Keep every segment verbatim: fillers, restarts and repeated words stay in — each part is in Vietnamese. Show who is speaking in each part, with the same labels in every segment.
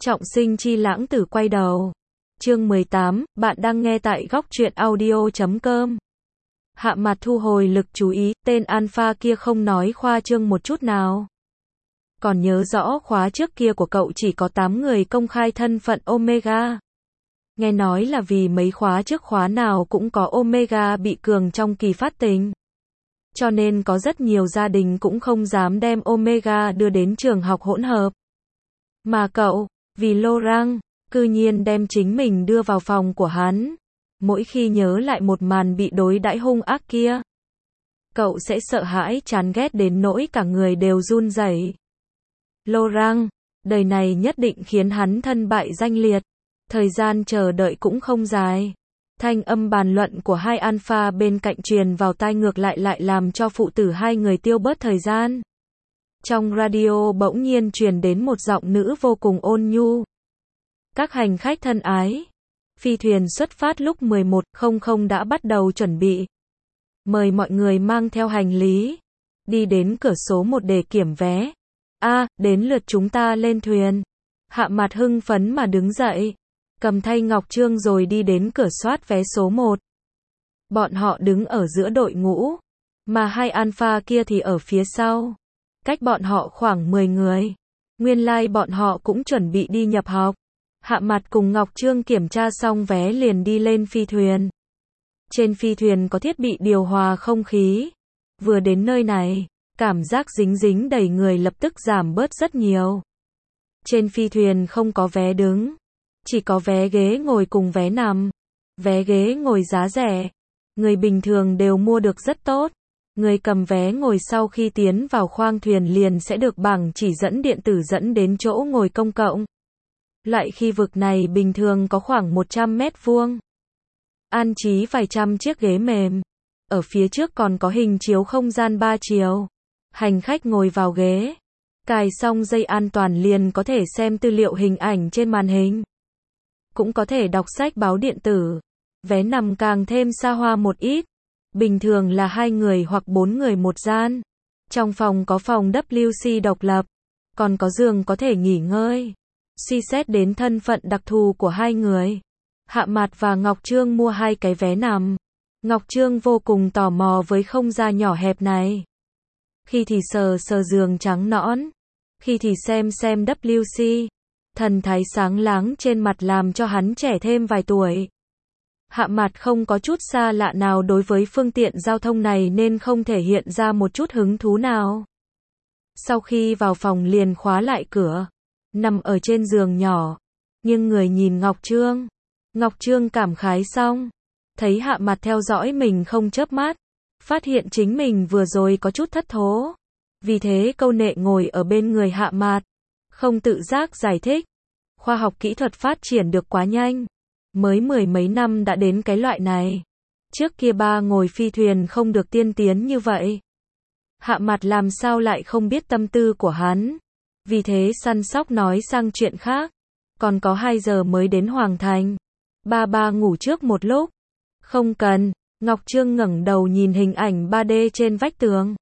Speaker 1: Trọng sinh chi lãng tử quay đầu. Chương mười tám, bạn đang nghe tại góc truyện audio chấm com. Hạ Mặt thu hồi lực chú ý, tên alpha kia không nói khoa trương một chút nào. Còn nhớ rõ khóa trước kia của cậu chỉ có tám người công khai thân phận Omega. Nghe nói là vì mấy khóa trước khóa nào cũng có Omega bị cường trong kỳ phát tình. Cho nên có rất nhiều gia đình cũng không dám đem Omega đưa đến trường học hỗn hợp. Mà cậu, vì Laurent, cư nhiên đem chính mình đưa vào phòng của hắn. Mỗi khi nhớ lại một màn bị đối đãi hung ác kia, cậu sẽ sợ hãi chán ghét đến nỗi cả người đều run rẩy. Laurent, đời này nhất định khiến hắn thân bại danh liệt. Thời gian chờ đợi cũng không dài. Thanh âm bàn luận của hai alpha bên cạnh truyền vào tai ngược lại lại làm cho phụ tử hai người tiêu bớt thời gian. Trong radio bỗng nhiên truyền đến một giọng nữ vô cùng ôn nhu. Các hành khách thân ái, phi thuyền xuất phát lúc mười một không không đã bắt đầu chuẩn bị. Mời mọi người mang theo hành lý, đi đến cửa số một để kiểm vé. A, à, đến lượt chúng ta lên thuyền. Hạ Mặt hưng phấn mà đứng dậy, cầm thay ngọc trương rồi đi đến cửa soát vé số một. Bọn họ đứng ở giữa đội ngũ, mà hai alpha kia thì ở phía sau. Cách bọn họ khoảng mười người. Nguyên lai like bọn họ cũng chuẩn bị đi nhập học. Hạ Mặt cùng Ngọc Trương kiểm tra xong vé liền đi lên phi thuyền. Trên phi thuyền có thiết bị điều hòa không khí. Vừa đến nơi này, cảm giác dính dính đầy người lập tức giảm bớt rất nhiều. Trên phi thuyền không có vé đứng, chỉ có vé ghế ngồi cùng vé nằm. Vé ghế ngồi giá rẻ, người bình thường đều mua được rất tốt. Người cầm vé ngồi sau khi tiến vào khoang thuyền liền sẽ được bảng chỉ dẫn điện tử dẫn đến chỗ ngồi công cộng. Loại khi vực này bình thường có khoảng một trăm mét vuông. An trí vài trăm chiếc ghế mềm. Ở phía trước còn có hình chiếu không gian ba chiều. Hành khách ngồi vào ghế, cài xong dây an toàn liền có thể xem tư liệu hình ảnh trên màn hình. Cũng có thể đọc sách báo điện tử. Vé nằm càng thêm xa hoa một ít. Bình thường là hai người hoặc bốn người một gian. Trong phòng có phòng vê kép xê độc lập, còn có giường có thể nghỉ ngơi. Suy xét đến thân phận đặc thù của hai người, Hạ Mặt và Ngọc Trương mua hai cái vé nằm. Ngọc Trương vô cùng tò mò với không gian nhỏ hẹp này. Khi thì sờ sờ giường trắng nõn, khi thì xem xem vê kép xê. Thần thái sáng láng trên mặt làm cho hắn trẻ thêm vài tuổi. Hạ Mặt không có chút xa lạ nào đối với phương tiện giao thông này nên không thể hiện ra một chút hứng thú nào. Sau khi vào phòng liền khóa lại cửa, nằm ở trên giường nhỏ, nhưng người nhìn Ngọc Trương. Ngọc Trương cảm khái xong, thấy Hạ Mặt theo dõi mình không chớp mắt, phát hiện chính mình vừa rồi có chút thất thố. Vì thế câu nệ ngồi ở bên người Hạ Mặt, không tự giác giải thích. Khoa học kỹ thuật phát triển được quá nhanh. Mới mười mấy năm đã đến cái loại này. Trước kia ba ngồi phi thuyền không được tiên tiến như vậy. Hạ Mặt làm sao lại không biết tâm tư của hắn. Vì thế săn sóc nói sang chuyện khác. Còn có hai giờ mới đến Hoàng Thành. Ba ba ngủ trước một lúc. Không cần. Ngọc Trương ngẩng đầu nhìn hình ảnh ba D trên vách tường.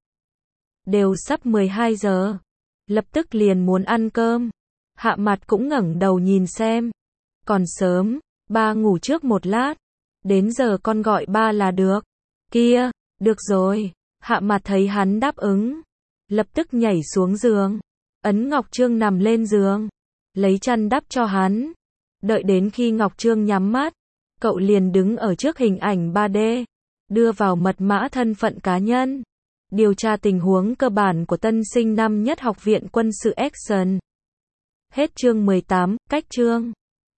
Speaker 1: Đều sắp mười hai giờ. Lập tức liền muốn ăn cơm. Hạ Mặt cũng ngẩng đầu nhìn xem. Còn sớm. Ba ngủ trước một lát. Đến giờ con gọi ba là được. Kia, được rồi. Hạ Mặt thấy hắn đáp ứng, lập tức nhảy xuống giường. Ấn Ngọc Trương nằm lên giường, lấy chăn đắp cho hắn. Đợi đến khi Ngọc Trương nhắm mắt, cậu liền đứng ở trước hình ảnh ba D, đưa vào mật mã thân phận cá nhân. Điều tra tình huống cơ bản của tân sinh năm nhất Học viện Quân sự Action. Hết chương mười tám, cách chương.